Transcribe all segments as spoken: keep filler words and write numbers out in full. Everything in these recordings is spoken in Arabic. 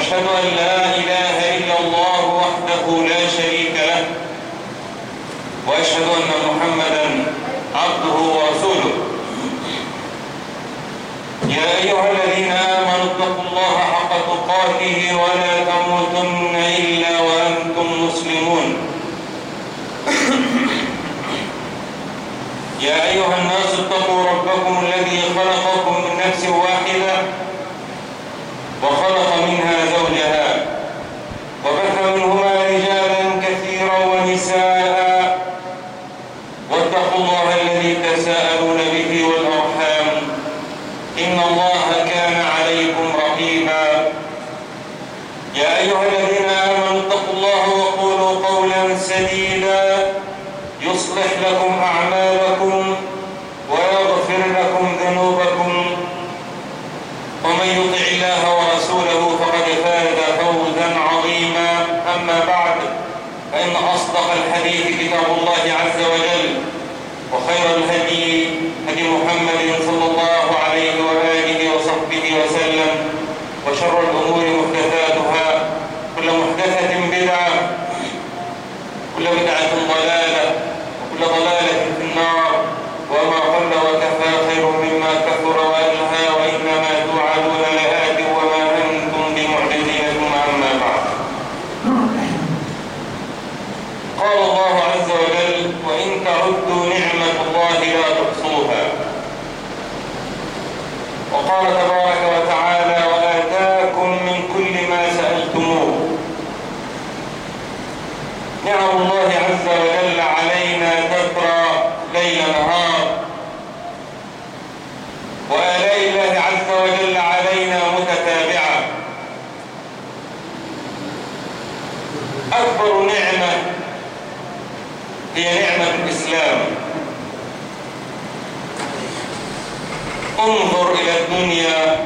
وأشهد أن لا إله إلا الله وحده لا شريك له، وأشهد أن محمدا عبده ورسوله. يا أيها الذين آمنوا اتقوا الله حق تقاته ولا تموتن إلا وأنتم مسلمون. يا أيها الناس اتقوا ربكم الذي خلقكم من نفس واحدة وخلق منها زوجها وبث منهما رجالا كثيرا ونساء، واتقوا الله الذي تساءلون به والأرحام إن الله كان عليكم رقيبا. يا أيها الذين آمنوا اتقوا الله وقولوا قولا سديدا يصلح لكم أعمالكم ويغفر لكم ذنوبكم، ومن يطع الله ورسوله فقد فاز فوزا عظيما. أما بعد، فإن أصدق الحديث كتاب الله عز وجل، وخير الهدي هدي محمد صلى الله عليه وآله وصحبه وسلم، وشر الأمور محدثاتها، كل محدثة بدعة، كل بدعة ضلالة، وكل ضلالة في النار. وما قل وكفى خير مما كثر وألهى، وإنما توعدون لآت وما أنتم بمعجزين. ثم أما بعد، قال الله عز وجل: وإن تعدوا نعمة الله لا تحصوها. وقال تبارك وتعالى: وآتاكم من كل ما سألتموه. نعم الله عز وجل علينا تترى ليل نهار، وآلاء الله عز وجل علينا متتابعة. أكبر نعمة هي نعمة الإسلام. انظر إلى الدنيا،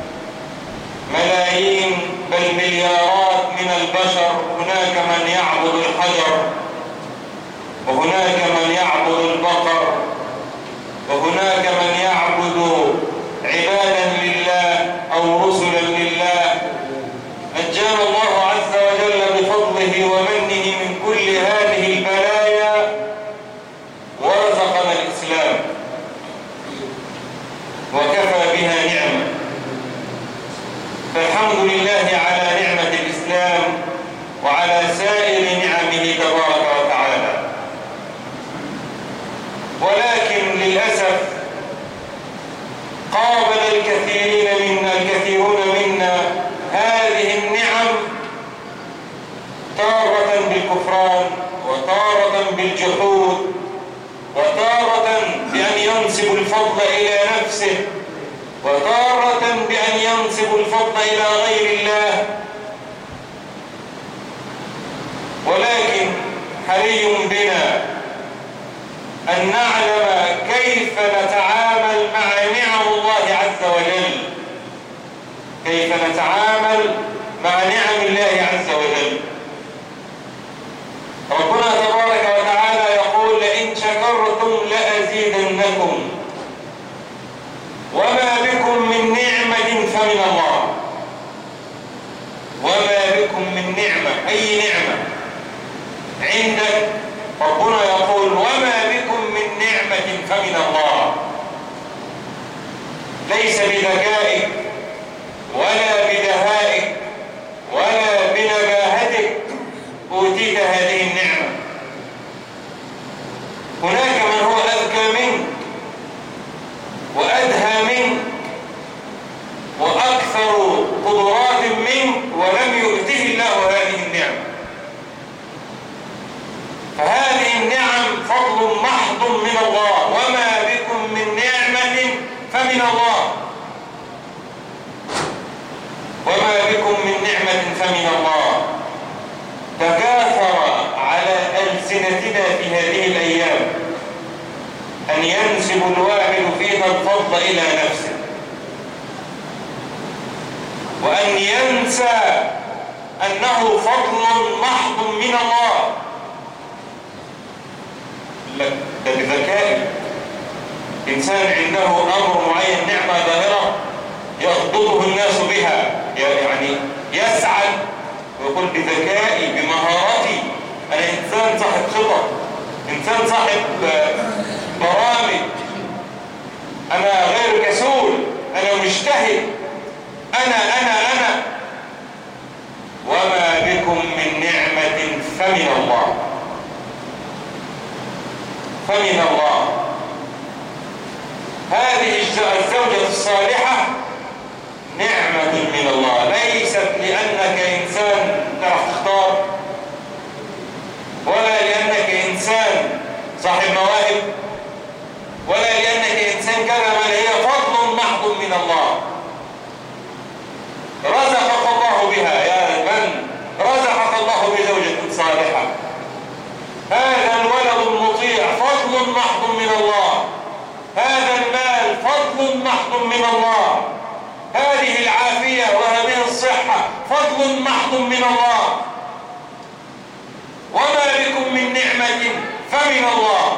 ملايين بل مليارات من البشر، هناك من يعبد الحجر، وهناك من يعبد البقر، وهناك من يعبد عبادا لله أو رسلا لله. نجانا الله عز وجل بفضله ومنه من كل هذه البلايا ورزقنا الإسلام، وكفى بها نعمة. فالحمد لله على نعمة الإسلام وعلى سائر نعمه تبارك وتعالى. ولكن للأسف قابل الكثيرين منا الكثيرون منا هذه النعم تارة بالكفران، وتارة بالجحود، وتارة بأن ينسب الفضل إلى نفسه، وتارة بأن ينسب الفضل إلى غير الله. ولكن حري بنا أن نعلم كيف نتعامل مع نعم الله عز وجل، كيف نتعامل مع نعم الله عز وجل. ربنا تبارك وتعالى يقول: لئن شكرتم لأزيدنكم، وما بكم من نعمة فمن الله. وما بكم من نعمة، أي نعمة عندك، ربنا يقول: وما بكم من نعمة فمن الله. ليس بذكائك ولا بدهائك ولا بنباهتك أوتيت هذه النعمة. هناك من هو أذكى منك وأدهى منك وأكثر قدرات منك، ولم يؤته الله هذه النعمة. فهذه النعم فضل محض من الله. وما بكم من نعمة فمن الله. وما بكم من نعمة فمن الله. تكاثر على ألسنتنا في هذه الأيام أن ينسب الواحد فينا الفضل إلى نفسه، وأن ينسى أنه فضل محض من الله. لا، ده بذكائه. إنسان عنده أمر معين، نعمة ظاهرة يغضبه الناس بها، يعني يسعى يقول بذكائي بمهارتي، أنا إنسان صاحب خطط، إنسان صاحب برامج، أنا غير كسول، أنا مجتهد، أنا أنا أنا وما بكم من نعمة فمن الله، فمن الله. هذه الزوجة الصالحة نعمة من الله، ليست لأنك إنسان تعرف تختار، ولا لأنك إنسان صاحب مواهب، ولا لأنك إنسان كذا، بل هي فضل محض من الله رزقك الله بها. يا من رزقك الله بزوجة صالحة، هذا الولد المطيع فضل محض من الله، هذا المال فضل محض من الله، هذه العافية وهذه الصحة فضل محض من الله، وما بكم من نعمة فمن الله.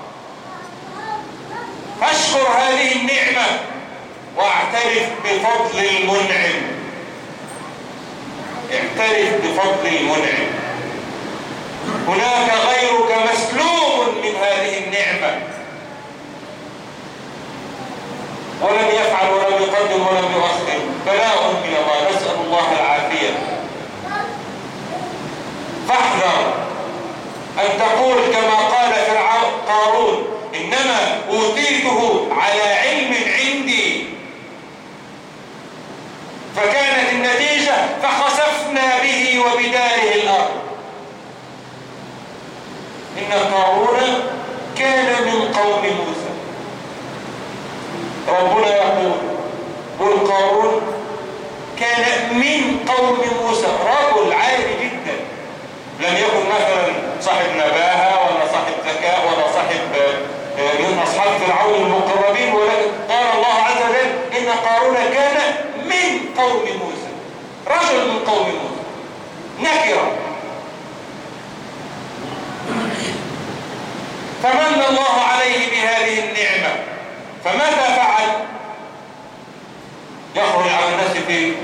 فاشكر هذه النعمة واعترف بفضل المنعم، اعترف بفضل المنعم. هناك غيرك مسلوب من هذه النعمة، ولم يفعل ولم يقدم ولم يؤخر، بلاء من الله، نسأل الله العافية. فاحذر أن تقول كما قال فرعون قارون إنما أوتيته على علم عندي، فكانت النتيجة فخسفنا به وبداره الأرض. إن قارون كان من قوم موسى. ربنا يقول والقارون كان من قوم موسى، رجل عادي جدا، لم يكن مثلا صاحب نباهة ولا صاحب ذكاء ولا صاحب من أصحاب فرعون المقربين، ولكن قال الله عز وجل إن قارون كان من قوم موسى، رجل من قوم موسى، نكرة. فمن الله عليه بهذه النعمة، فماذا فعل؟ يخرج على الناس في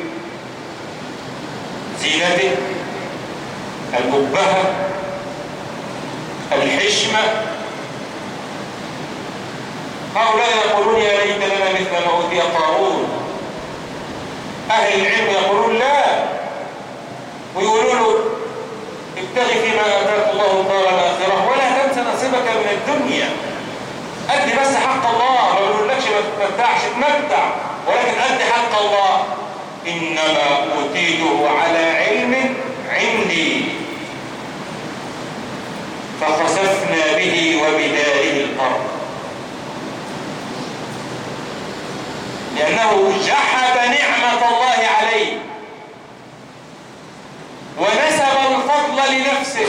زينته، الأبهة، الحشمة. هؤلاء يقولون يا ليت لنا مثل ما أوتي قارون، أهل العلم يقولون لا، ويقولوا له ابتغي فيما آتاك الله الدار الآخرة ولا تنس نصيبك من الدنيا، أدي بس حق الله، ما بنقولكش ما تمتعش، تمتع، ولكن أدي حق الله. إنما أوتيته على علم عندي فخسفنا به وبداره الأرض، لأنه جحد نعمة الله عليه ونسب الفضل لنفسه.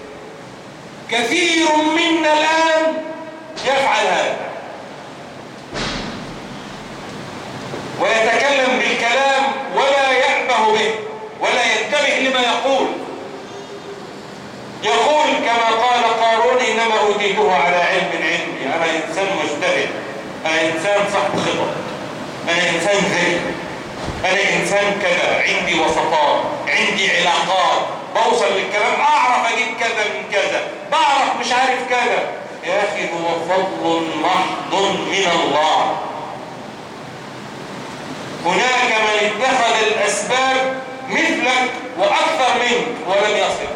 كثير منا الآن يفعل هذا ويتكلم بالكلام ولا يأبه به ولا ينتبه لما يقول. يقول كما قال قارون إنما أوتيته على علم عندي، أنا إنسان مجتهد، أنا إنسان صاحب خطط، أنا إنسان ذكي، أنا إنسان كذا، عندي وسطات، عندي علاقات، بوصل للكلام، أعرف أجيب كذا من كذا، بعرف مش عارف كذا. يا أخي هو فضل محض من الله. هناك من اتخذ الأسباب مثلك وأكثر منك ولم يصل.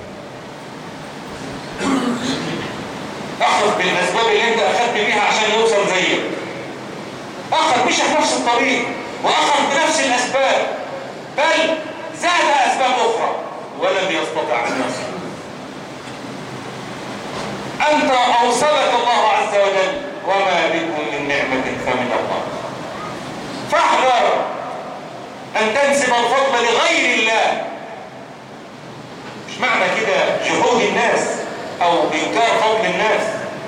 أخذ بالأسباب اللي أنت أخذت بيها عشان يوصل زيك، أخذ مش في نفس الطريق وأخذ بنفس الأسباب، بل زاد أسباب أخرى ولم يستطع أن يصل. أنت أوصلك الله عز وجل، وما بكم من نعمة فمن الله. فاحذر أن تنسب الفضل لغير الله. مش معنى كده جحود الناس أو إنكار فضل الناس،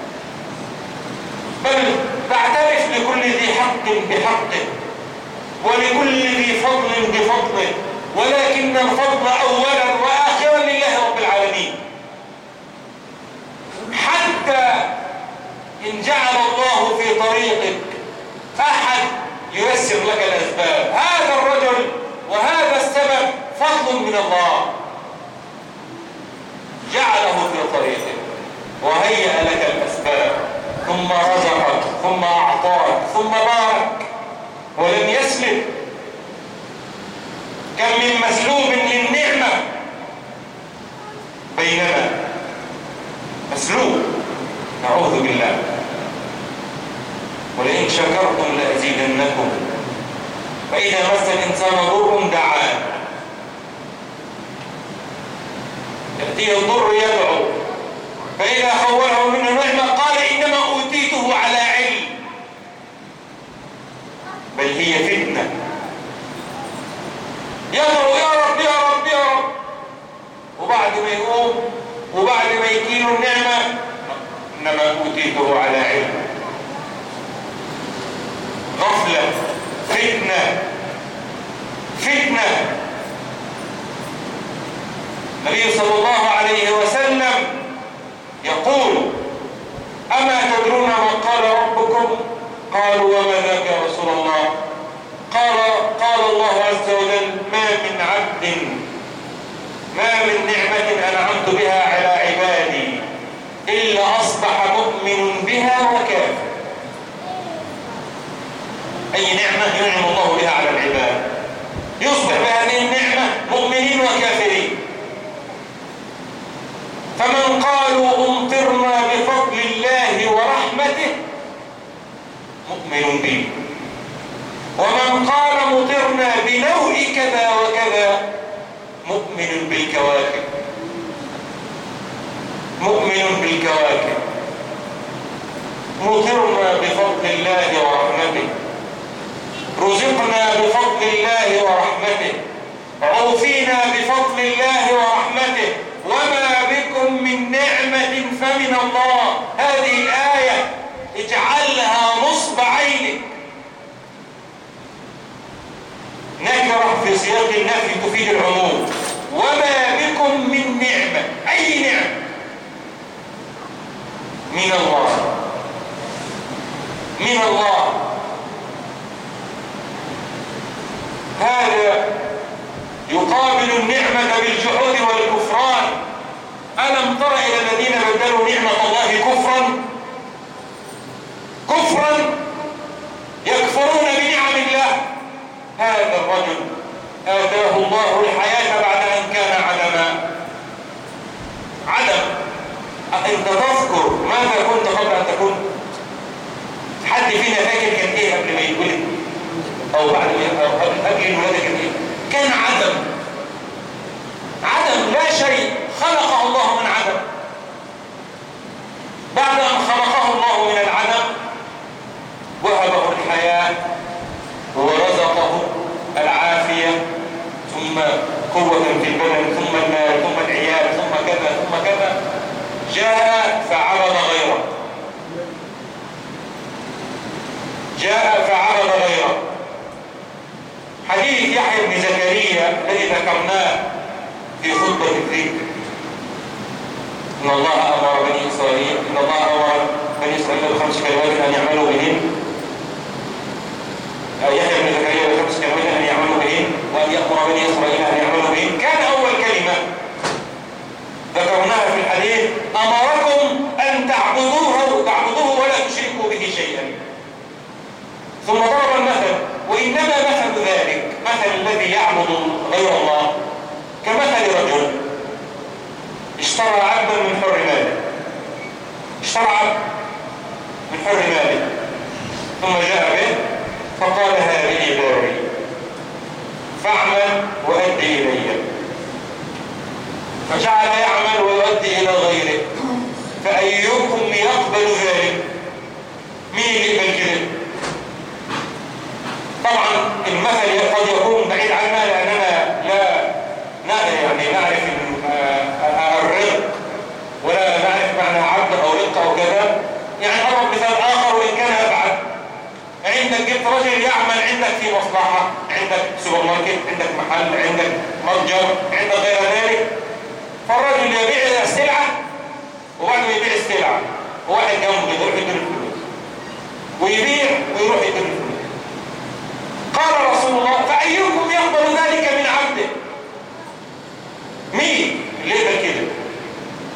بل تعترف لكل ذي حق بحقه ولكل ذي فضل بفضله، ولكن الفضل أولا وآخرا لله رب العالمين. حتى إن جعل الله في طريقك أحد ييسر لك الأسباب، هذا الرجل وهذا السبب فضل من الله، جعله في طريقه وهيأ لك الأسباب ثم رزقك ثم أعطاك ثم بارك ولم يسلب. كم من مسلوب للنعمة بيننا، مسلوب نعوذ بالله. ولئن شكرتم لأزيدنكم فإذا مس الإنسان ضر دعان، يأتيه الضر يدعو، فإذا خوله منه نعمة قال إنما أوتيته على علم، بل هي فتنة. يدعو يا رب يا رب يا رب، وبعد ما يقوم وبعد ما يجيله النعمة إنما أوتيته على علم. غفلة، فتنة فتنة. النبي صلى الله عليه وسلم يقول أما تدرون ما قال ربكم؟ قالوا وما ذاك يا رسول الله؟ قال قال الله عز وجل ما من عبد ما من نعمة أنعمت بها على عبادي إلا أصبح مؤمن بها وكافر. أي نعمة ينعم الله بها على العباد يصبح بهذه النعمة مؤمنين وكافرين. فمن قالوا أمطرنا بفضل الله ورحمته مؤمن به، ومن قال مطرنا بنوع كذا وكذا مؤمن بالكواكب، مؤمن بالكواكب. مطرنا بفضل الله ورحمته، رزقنا بفضل الله ورحمته، عوفينا بفضل الله ورحمته، وما بكم من نعمة فمن الله. هذه الآية اجعلها نصب عينك، نكرة في سياق النفي تفيد العموم. وما بكم من نعمة، أي نعمة من الله، من الله. هذا يقابل النعمة بالجحود والكفران. ألم تر إلى الذين بدلوا نعمة الله كفرا كفرا يكفرون بنعم الله. هذا الرجل آتاه الله الحياة بعد أن كان عدما. عدم. أنت تذكر ماذا كنت قبل أن تكون؟ حد فينا فاكر كان إيه قبل ما يتولد أو بعد ما أو قبل قبل الولادة كان إيه؟ كان عدم. عدم، لا شيء، خلقه الله من عدم. بعد أن خلقه الله من العدم وهبه الحياة ورزقه العافية ثم قوة في البدن ثم المال ثم العيال ثم كذا ثم كذا. جاء فعرض غيره، جاء فعرض غيره. حديث يحيى بن زكريا الذي ذكرناه في خطبة الذكر، إن الله أمر بني إسرائيل إن الله أمر بني إسرائيل بخمس كلمات أن يعملوا بهن. يحيى بن زكريا بخمس كلمات أن يعملوا بهن وأن يأمر بني إسرائيل أن يعملوا بهن. كان أول كلمة ذكرناها في الحديث أمركم أن تعبدوه تعبدوه ولا تشركوا به شيئا. ثم ضرب المثل، وإنما مثل ذلك مثل الذي يعبد غير الله كمثل رجل اشترى عبدا من حر ماله، اشترى عبد من حر ماله ثم جاء به فقال هذه داري فاعمل وأدي إلي، فجعل يعمل ويؤدي إلى غيره. فأيكم يقبل ذلك؟ مين يقبل كده؟ طبعا المثل قد يكون بعيد عنا لأننا لا يعني نعرف الرق ولا نعرف معنى عبد أو رق أو كذا. يعني أضرب مثال آخر وإن كان أبعد. عندك جبت رجل يعمل عندك في مصلحة، عندك سوبر ماركت، عندك محل، عندك متجر، عندك غير ذلك. فالرجل يبيع السلعة وبعد ما يبيع السلعة وواحد جنبه يروح يدير الفلوس ويبيع ويروح يدير الفلوس. قال رسول الله فأيكم يقبل ذلك من عبده؟ مين اللي يقبل كده؟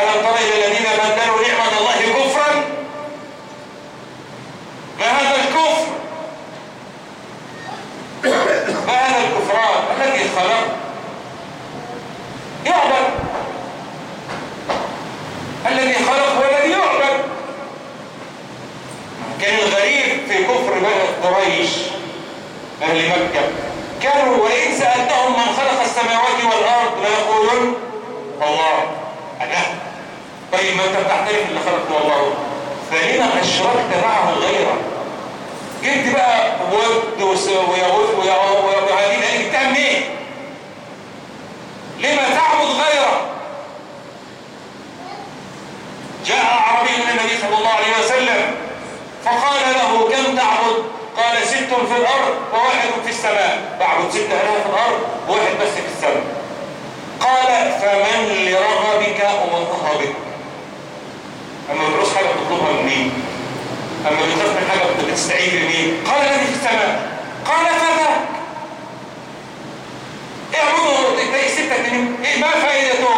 ألم تر إلى الذين بدلوا نعمة الله كفرا؟ ما هذا الكفر؟ ما هذا الكفران الذي خلق يعبد؟ الذي خلق هو الذي يعبد. كان الغريب في كفر بني قريش أهل مكة، كانوا وإن سألتهم من خلق السماوات والأرض ليقولون الله. أنا طيب ما أنت بتعترف اللي خلقه الله، فلما أشركت معه غيره؟ جبت بقى ود ويغوث وهذه الآلهة بتعمل إيه؟ لما تعبد غيره؟ جاء أعرابي من النبي صلى الله عليه وسلم فقال له كم تعبد؟ قال ست في الأرض وواحد في السماء. بعبد ستة آلاف في الأرض وواحد بس في السماء. قال فمن لرغبك ومرهبك؟ أما بتروس حاجة بتطلبها من مين؟ أما بتخاف من حاجة بتستعيذ بمين؟ قال الذي في السماء. قال فذاك اعبدوا ستة إيه ما فائدته؟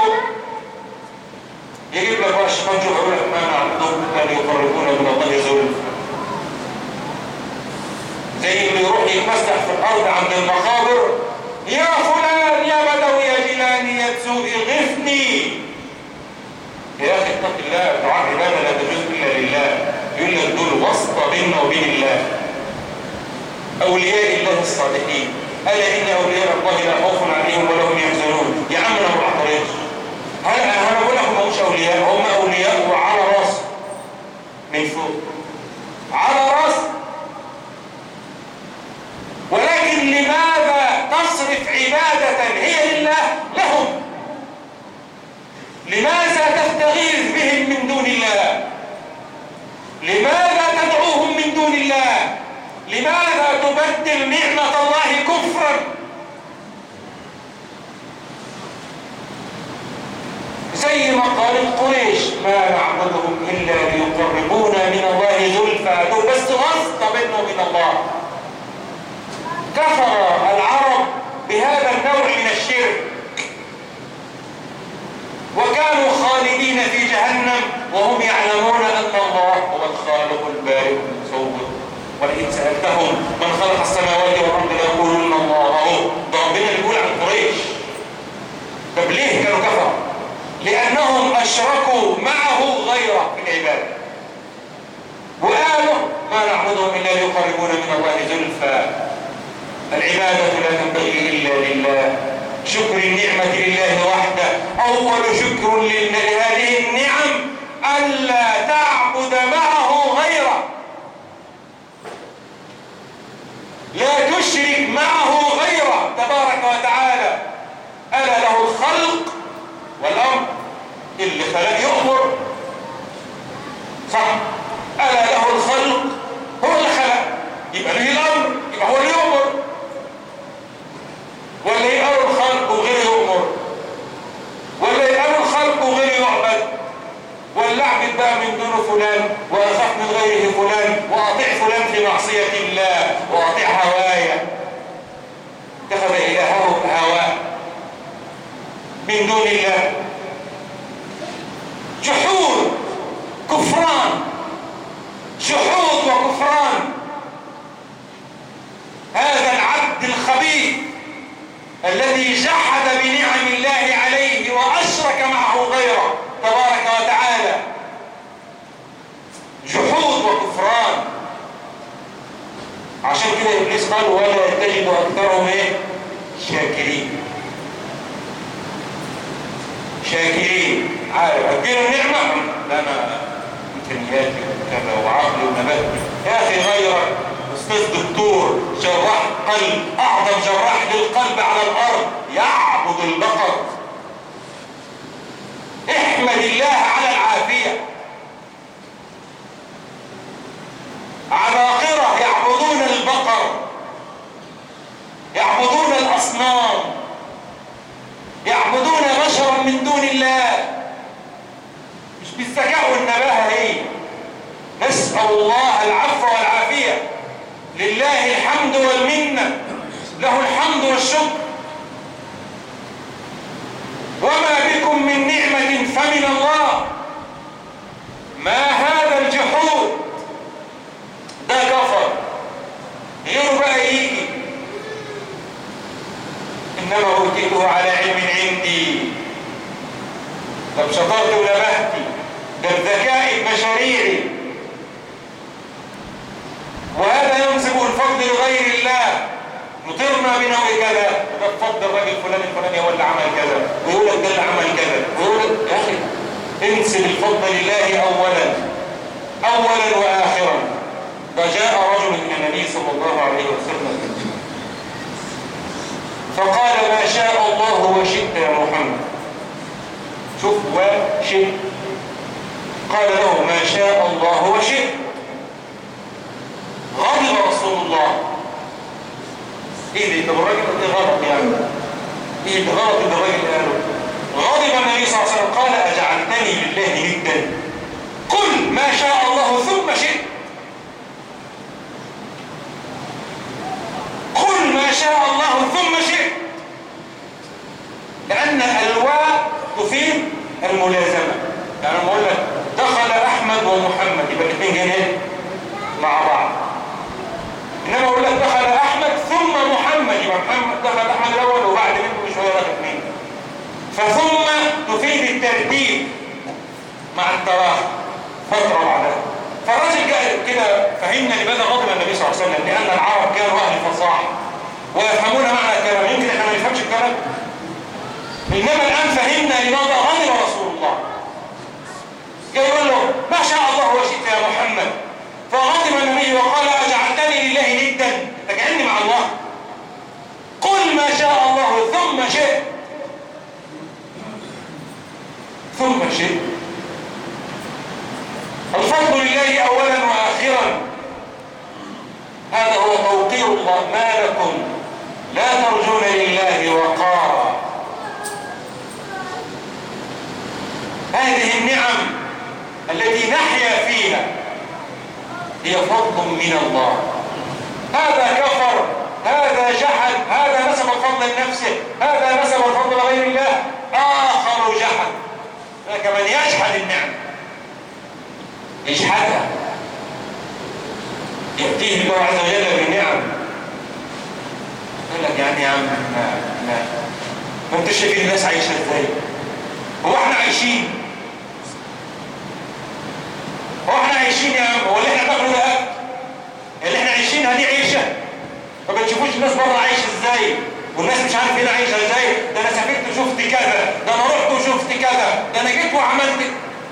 يجيب لك بقى الشيطان شوف يقول لك ما نعبدهم أن يقربون من الله زلفى، زي اللي يروح يتمسح في الأرض عند المقابر، يا فلان يا بدوي يا جيلاني يا تسوقي غفني. يا أخي اتق الله، دعاء عبادة لا تجوز إلا لله. يقول لك دول واسطة بيننا وبين الله. أولياء الله الصالحين ألا إن أولياء الله لا خوف عليهم ولا هم يحزنون. يا عم أنا ما بعترضش، أنا بقول لك هم مش أولياء، هم أولياء وعلى راس من فوق على راس. ولكن لماذا تصرف عبادة هي لله لهم؟ لماذا تستغيث بهم من دون الله؟ لماذا تدعوهم من دون الله؟ لماذا تبدل نعمة الله كفرا؟ زي ما قالت قريش ما نعبدهم إلا ليقربونا من الله زلفى، دول بس واسطة بيننا وبين الله. كفر العرب بهذا النوع من الشرك وكانوا خالدين في جهنم وهم يعلمون أن الله هو الخالق البارئ المصور. ولئن سألتهم من خلق السماوات والأرض ليقولون الله. أهو ده ربنا اللي بيقول عن قريش. طب ليه كانوا كفروا؟ لأنهم أشركوا معه غيره في العبادة وقالوا ما نعبدهم إلا ليقربونا من الله زلفى. العبادة لا تنبغي إلا لله. شكر النعمة لله وحده. أول شكر لهذه النعم ألا تعبد معه غيره، لا تشرك معه غيره تبارك وتعالى. ألا له الخلق والأمر، اللي خلق يؤمر صح؟ ألا له الخلق، هو اللي خلق يبقى له الأمر، يبقى هو اللي يؤمر. ولا يبقى له الخلق وغير يؤمر، ولا يبقى له الخلق وغير يعبد، ولا اعبد بقى من دون فلان واخاف من غيره فلان واطيع فلان في معصية الله واطيع هوايا. اتخذ إلهه هواه من دون الله. جحود كفران، جحود وكفران. هذا العبد الخبيث الذي جحد بنعم الله عليه وأشرك معه غيره تبارك وتعالى. جحود وكفران. عشان كده إبليس قال ولا تجد أكثرهم إيه؟ شاكرين. شاكرين. عارف أديله النعمة لا أنا إمكانياتي وكذا وعقلي ونباتي. يا أخي غيرك أستاذ دكتور جراح قلب، أعظم جراح للقلب على الأرض، يعبد البقر. احمد الله على العافية. عباقرة يعبدون البقر، يعبدون الأصنام، يعبدون بشرا من دون الله. مش بالذكاء والنباهة هي. نسأل الله العفو والعافية. لله الحمد والمنة، له الحمد والشكر. وما بكم من نعمة فمن الله. ما هذا الجحود، ده كفر، غيره بقى يجي. إنما أوتيته على علم عندي، ده بشطارتي ونبهتي، ده بذكائي بمشاريعي. وهذا ينسب الفضل لغير الله، مطرنا بنوع كذا، ده بفضل الراجل الفلاني الفلاني هو اللي عمل كذا، ويقول لك ده اللي عمل كذا، ويقول لك يا أخي انسب الفضل لله أولا أولا وآخرا. فجاء رجل من النبي صلى الله عليه وسلم فقال ما شاء الله وشئت يا محمد. شوف وشئت، قال له ما شاء الله وشئت. غضب رسول الله. ايه ده؟ طب الراجل ده غلط يعني، ايه ده غلط اللي الراجل قاله؟ غضب النبي صلى الله عليه وسلم قال اجعلتني لله ندا؟ قل ما شاء الله ثم شئت. قل ما شاء الله ثم شئت، لأن الواو تفيد الملازمة. يعني لما أقول لك دخل أحمد ومحمد يبقى الاثنين جايين مع بعض. إنما أقول لك دخل أحمد ثم محمد يبقى محمد دخل أحمد الأول وبعد منه بشوية دخل مين. فثم تفيد الترتيب مع التراخي فترة بعدها. فالراجل جاء كده فهمنا لماذا غضب النبي صلى الله عليه وسلم، لأن العرب كانوا أهل فصاحة ويفهمون معنى الكلام، يمكن احنا ما نفهمش الكلام. إنما الآن فهمنا لماذا غضب رسول الله. جاي يقول له ما شاء الله وشئت يا محمد، فغضب النبي وقال أجعلتني لله ندا؟ تجعلني مع الله؟ قل ما شاء الله ثم شئت. ثم شئت. الفضل لله أولا وآخرا، هذا هو توقير الله. ما لكم لا ترجون لله وقارا. هذه النعم التي نحيا فيها هي فضل من الله. هذا كفر، هذا جحد، هذا نسب الفضل لنفسه، هذا نسب الفضل لغير الله، آخر جحد. هناك من يجحد النعم، يجحدها، يأتيه الله عز وجل بالنعم يقول لك يعني يا عم ما ما ما انت شايفين الناس عايشه ازاي؟ هو احنا عايشين؟ هو احنا عايشين يا عم؟ هو اللي احنا بناكله ده اكل؟ اللي احنا عايشينها دي عيشه؟ ما بتشوفوش الناس بره عايشه ازاي؟ والناس مش عارف هنا عايشه ازاي؟ ده انا سافرت وشفت كذا، ده انا رحت وشفت كذا، ده انا جيت وعملت.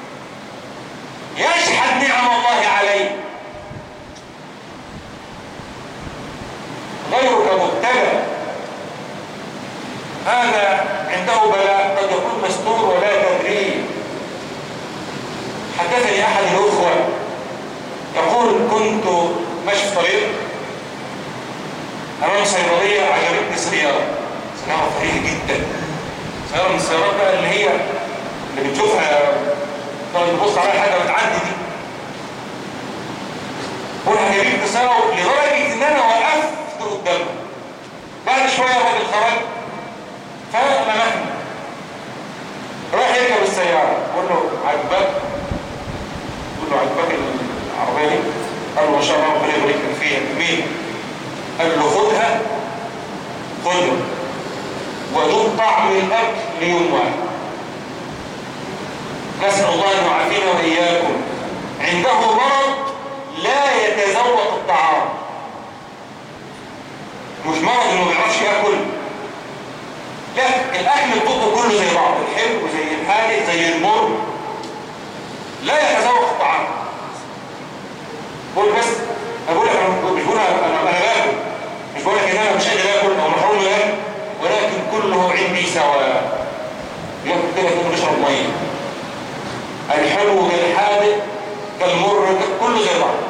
يشحد نعم الله عليه. غيرك مبتلى، هذا عنده بلاء قد يكون مستور ولا تدري. حدثني احد الاخوه يقول كنت ماشي في طريق امام صيدليه، عجبتني سياره سياره فريده جدا، سياره من السيارات بقى اللي هي اللي بتشوفها تبص عليها حاجه بتعدي دي. عجبتني سياره لدرجه ان انا وقفت قدامه. بعد شويه الراجل خرج فلمحني، راح يركب السياره، قول له عجبك؟ قول له عجبك العربيه دي؟ قال له ما شاء الله ربنا يبارك لك فيها. مين؟ قال له خدها خدها وذوق طعم الاكل ليوم واحد. نسال الله ان يعافينا واياكم. عنده مرض لا يتذوق الطعام، مش مرض انه ما بيعرفش ياكل، لا، الاكل الطبق كله زي بعض، الحلو زي الحادق زي المر، لا يتذوق الطعام. بقول بس اقول لك انا مش بقول انا انا باكل، مش بقول لك ان انا مش قادر اكل او محروم اكل، ولكن كله عندي سواء. ياكل كده كده بيشرب ميه، الحلو كالحادق كالمر كله زي بعض.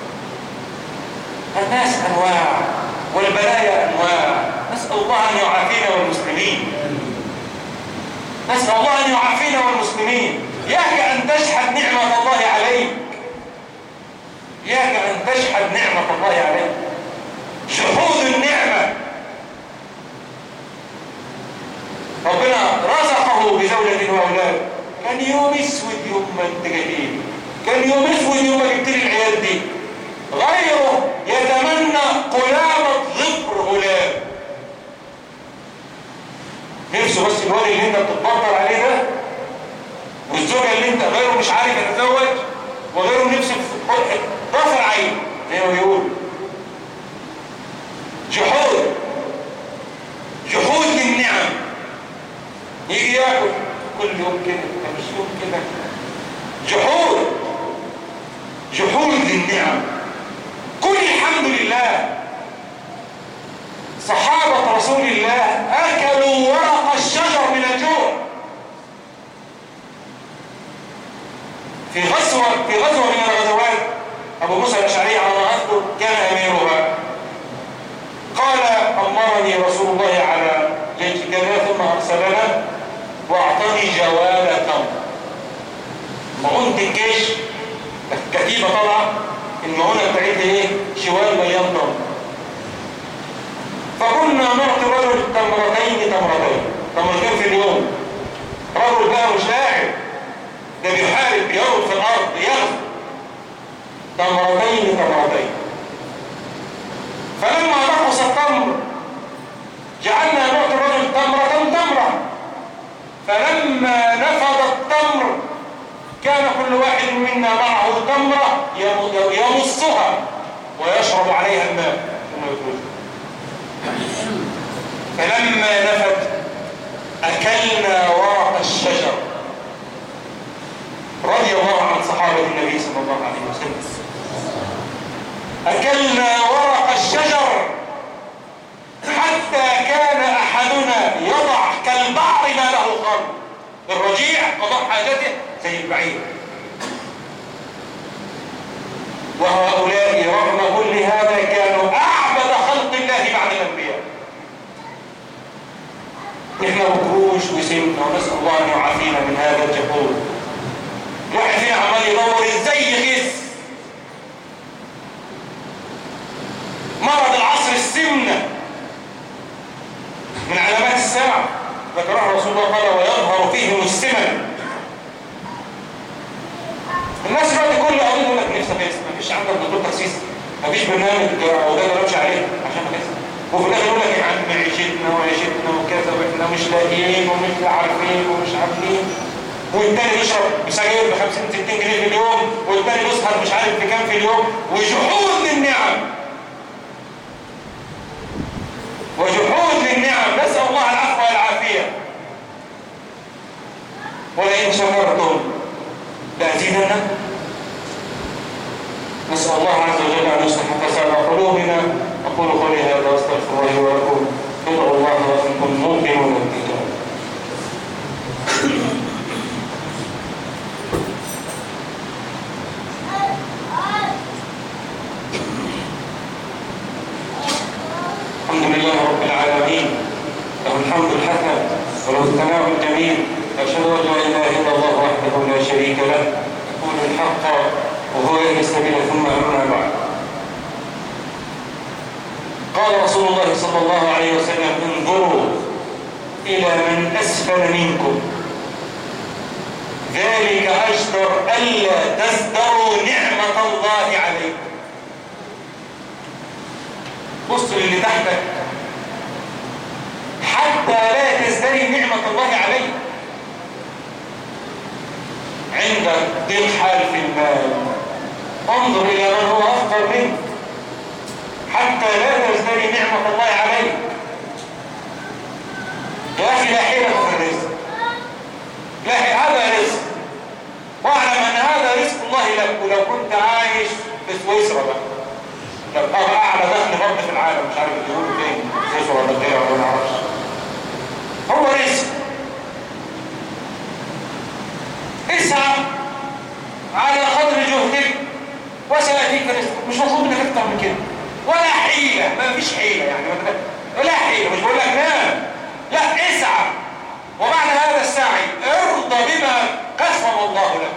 الناس انواع والبلايا انواع. نسال الله ان يعافينا والمسلمين، نسال الله ان يعافينا والمسلمين. اياك ان تجحد نعمه الله عليك، اياك ان تجحد نعمه الله عليك. شهود النعمه، ربنا رزقه بزوجه واولاد، كان يوم اسود يوم ما انت جديد، كان يوم اسود يوم ما جبت لي العيال دي. غيره يتمنى قلامة ظفر غلام. نفسه بس الواد اللي انت بتتبطر عليه ده، والزوجة اللي انت غيره مش عارف يتزوج، وغيره نفسه في ضفر عين زي ما بيقول. جحود جحود للنعم. يجي ياكل كل يوم كده، مش يوم كده. جحود جحود للنعم. كل الحمد لله. صحابة رسول الله أكلوا ورق الشجر من الجوع. في غزوة في غزوة من الغزوات أبو موسى الأشعري على ما أذكر كان أميرها، قال أمرني رسول الله على جيش كذا ثم أرسلنا وأعطاني جوال تمر. مؤونة الجيش كتيبة طبعا، المؤونة بتاعتها إيه؟ شوال مليان تمر. فكنا نعطي رجل تمرتين تمرتين تمرتين في اليوم. رجل بقى مش لاعب، ده بيحارب بيرد في الأرض يغزو. تمرتين تمرتين. فلما نقص التمر جعلنا نعطي الرجل تمرة تمرة. فلما نفض التمر كان كل واحد منا معه تمرة يمصها ويشرب عليها الماء ثم يخرج. فلما نفد أكلنا ورق الشجر. رضي الله عن صحابة النبي صلى الله عليه وسلم. أكلنا ورق الشجر حتى كان أحدنا يضع كالبعر ما له قرن. الرجيع قضاء حاجته زي البعير. وهؤلاء رغم كل هذا كانوا أعبد خلق الله بعد الأنبياء. نحن وكروش وسمنا ونسأل الله أن يعافينا من هذا الجحود. واحد فينا عمال يدور ازاي يخس. مرض العصر السمنة من علامات الساعة ذكرها رسول الله قال ويظهر فيهم السمن. الناس دلوقتي كل قضيه يقول لك نفسي اخس، مفيش عندك دكتور تخسيس، مفيش برنامج وده نمشي عليه عشان اخس، وفي الاخر يقول لك يا عم عيشتنا وعيشتنا وكذا واحنا مش لاقيين ومش عارفين ومش عارفين. والتاني يشرب سجاير ب خمسين ستين جنيه في اليوم، والتاني يسهر مش عارف بكام في اليوم. وجحود للنعم وجحود للنعم. نسأل الله العفو والعافية. ولئن شكرتم لأزيدنا. نسأل الله عز وجل أن يصلح فساد قلوبنا. أقول قولي هذا واستغفر الله ولكم. ادعوا الله وأنتم موقنون بالإجابة. الحمد لله رب العالمين، له الحمد الحسن وله الثناء الجميل. أشهد أن لا إله إلا الله وحده لا شريك له يقول الحق وهو يهدي السبيل. ثم أما بعد، قال رسول الله صلى الله عليه وسلم انظروا إلى من أسفل منكم ذلك أجدر ألا تزدروا نعمة الله عليكم. بص للي تحتك حتى لا تزدري نعمة الله عليك. عندك ضيق حال في المال، انظر إلى من هو أفضل منك حتى لا تزدري نعمة الله عليك. يا أخي لا حيلة في الرزق، لا هذا رزق، واعلم أن هذا رزق الله لك. ولو كنت عايش في سويسرا بقى تبقى أعلى دخل فرد في العالم، مش عارف يقولوا فين سويسرا ولا غيرها ولا نعرفش. هو رزق. اسعى على قدر جهدك وسيأتيك رزقك. مش مطلوب منك أكتر من كده، ولا حيلة. ما فيش حيلة يعني، ولا حيلة. مش بقول لك نام، لا اسعى. وبعد هذا السعي ارضى بما قسم الله لك.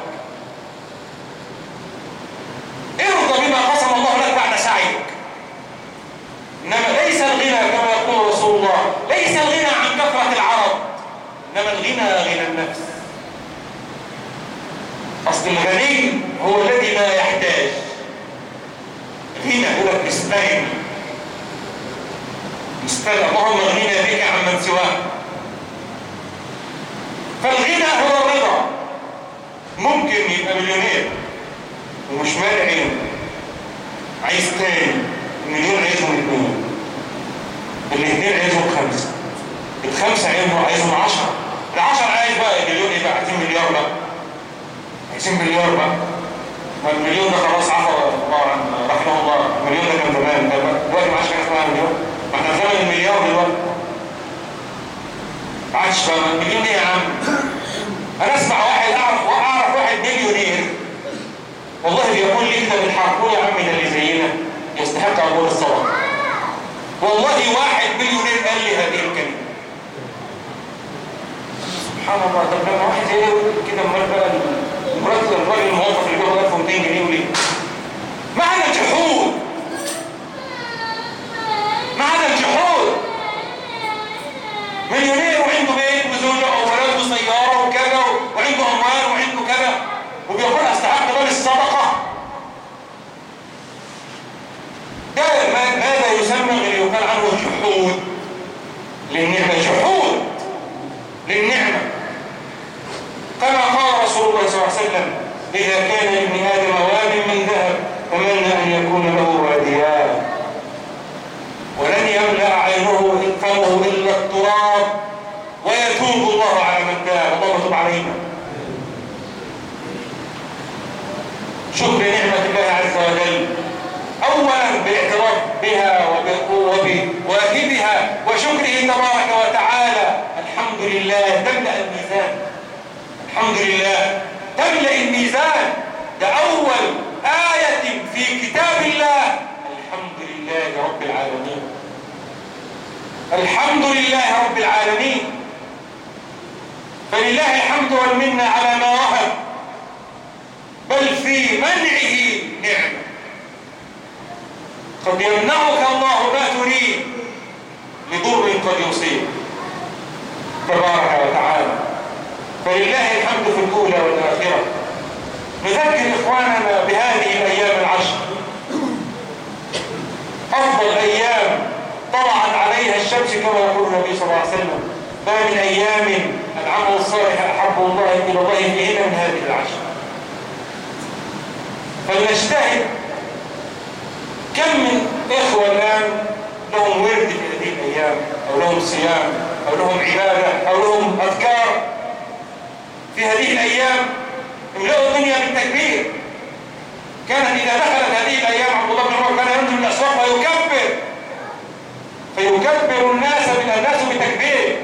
ارضى بما قسم الله لك بعد سعيك. إنما ليس الغنى كما يقول رسول الله، ليس الغنى عن كثرة العرب، إنما الغنى غنى النفس. أصل الغني هو الذي لا يحتاج. غنى يقول لك استغنى استغنى اللهم اغننا بك عمن سواك. فالغنى هو الرضا. ممكن يبقى مليونير ومش مالي عينه، عايز تاني المليون عايزهم اثنين، الاثنين عايزهم خمسة، الخمسة عايزهم عايزهم عشرة، العشرة عايز بقى المليون يبقى عايزين مليار بقى، عايزين مليار بقى. ما المليون ده خلاص عفوا الله رحمه الله، المليون ده كان زمان، دلوقتي ما عادش حاجة اسمها مليون، ما احنا في زمن المليار دلوقتي. ما عادش بقى المليون ايه يا عم؟ انا اسمع واحد اعرف واعرف واحد مليونير والله بيقول لي كده بنحاربوه يا عم، ده اللي زينا يستحق عبور الصدقه. والله واحد مليونير قال لي هذه الكلمه. سبحان الله. طب لما واحد زي كده امال بقى المرتب الراجل الموظف اللي بياخد ألف ومئتين جنيه وليه؟ معنى الجحود، معنى الجحود. مليونير وعنده بيت وزوجه واولاد وسياره وكذا وعنده اموال وعنده كذا وبيقول استحق باب الصدقه. ده ماذا يسمى غير يقال عنه جحود للنعمه، جحود للنعمه. كما قال رسول الله صلى الله عليه وسلم اذا كان لابن ادم واد من ذهب تمنى ان يكون له واديان ولن يملا عينه فمه الا التراب ويتوب الله على من تاب. اللهم تب علينا. شكر نعمة الله عز وجل أولا بالاعتراف بها وواهبها وشكره تبارك وتعالى. الحمد لله تملأ الميزان، الحمد لله تملأ الميزان. ده أول آية في كتاب الله الحمد لله رب العالمين، الحمد لله رب العالمين. فلله الحمد والمنة على ما وهب، بل في منعه نعمة. قد يمنعك الله ما تريد لضر قد يصيب تبارك وتعالى. فلله الحمد في الأولى والآخرة. نذكر إخواننا بهذه الأيام العشر، أفضل أيام طلعت عليها الشمس كما يقول النبي صلى الله عليه وسلم ما من أيام العمل الصالح أحب الله إلى الله فيهن من هذه العشر. فلنجتهد. كم من إخوة الآن لهم ورد في هذه الأيام أو لهم صيام أو لهم عبادة أو لهم أذكار في هذه الأيام املأوا الدنيا بالتكبير. كانت إذا دخلت هذه الأيام عبد الله بن عمر كان ينزل الأسواق ويكبر فيكبر الناس من الناس بتكبير،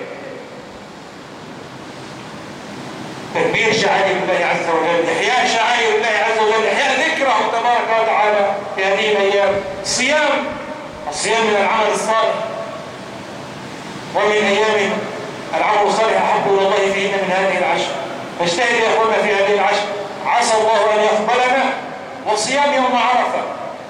تكبير شعائر الله عز وجل، إحياء شعائر الله عز وجل، إحياء ذكره تبارك وتعالى في هذه الأيام. الصيام، الصيام من العمل الصالح، ومن أيام العمل الصالح أحب إلى الله فيهن من هذه العشر. فاجتهد يا أخوانا في هذه العشر، عسى الله أن يقبلنا. وصيام يوم عرفة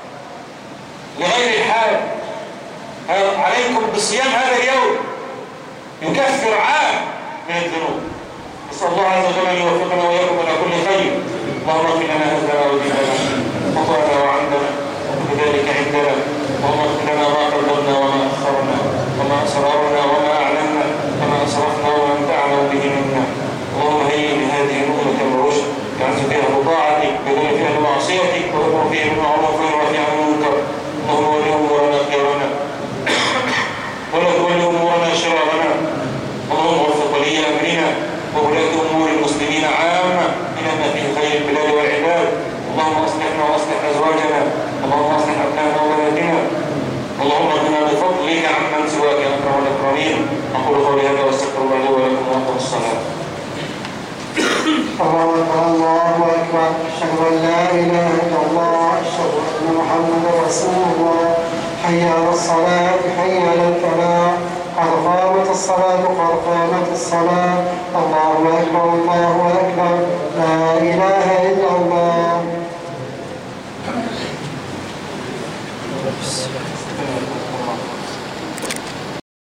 لغير الحال، عليكم بصيام هذا اليوم يكفر عام من الذنوب. نسأل الله عز وجل أن يوفقنا وإياكم إلى كل خير. اللهم اغفر لنا هزنا وديننا خطأنا وعندنا وبذلك عندنا. اللهم اغفر لنا ما قدمنا وما أخرنا وما أسررنا وما أعلنا وما أسرفنا وما أنت أعلم به منا. اللهم هيئ لهذه الأمة الرشد يعز فيها بطاعتك بدون فيها معصيتك وأمر فيها بالمعروف وينهى عن المنكر. اللهم ولي أمورنا خيرنا ولا تولي أمورنا شرارنا. اللهم وفق ولي أمرنا وولاة أمور المسلمين عامة إلى ما فيه خير البلاد والعباد. اللهم أصلحنا وأصلح أزواجنا. اللهم أصلح أبنائنا وبناتنا. اللهم اغننا بفضلك عمن سواك يا أكرم الأكرمين. أقول قولي هذا وأستغفر الله لي ولكم وأقم الصلاة. الله أكبر الله أكبر. أشهد أن لا إله إلا الله، أشهد أن محمدا رسول الله. حي على الصلاة، حي على الفلاح، قد قامت الصلاة، قد قامت الصلاة. الله أكبر الله أكبر، لا إله إلا الله.